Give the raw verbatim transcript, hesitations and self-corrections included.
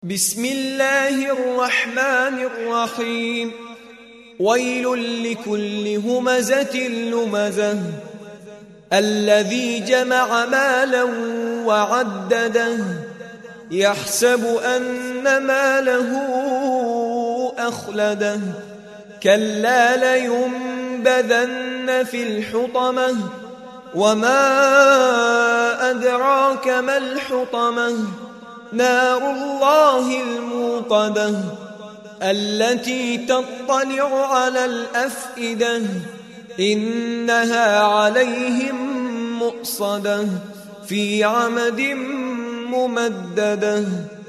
بسم الله الرحمن الرحيم. ويل لكل همزة لمزة الذي جمع مالا وعدده يحسب أن ماله أخلده كلا لينبذن في الحطمة وما أدراك ما الحطمة نار الله الموقدة التي تطلع على الأفئدة إنها عليهم مؤصدة في عمد ممددة.